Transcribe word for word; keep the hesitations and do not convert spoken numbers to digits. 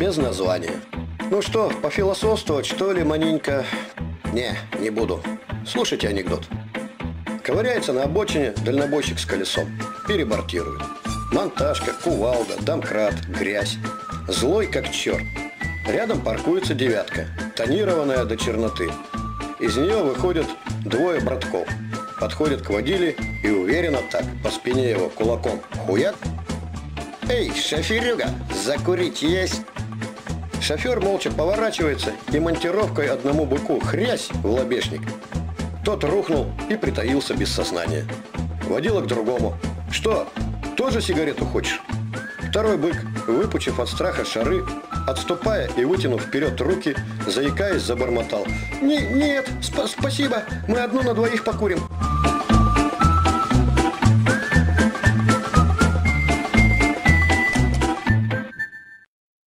без названия. Ну что, пофилософствовать, что ли, маненько? Не, не буду. Слушайте анекдот. Ковыряется на обочине дальнобойщик с колесом. Перебортирует. Монтажка, кувалда, домкрат, грязь. Злой как черт. Рядом паркуется девятка, тонированная до черноты. Из нее выходят двое братков. Подходят к водиле и уверенно так, по спине его кулаком хуяк. «Эй, шоферюга, закурить есть?» Шофер молча поворачивается и монтировкой одному быку хрясь в лобешник. Тот рухнул и притаился без сознания. Водила к другому. «Что, тоже сигарету хочешь?» Второй бык, выпучив от страха шары, отступая и вытянув вперед руки, заикаясь, забормотал: «Не, нет, сп спасибо, мы одну на двоих покурим».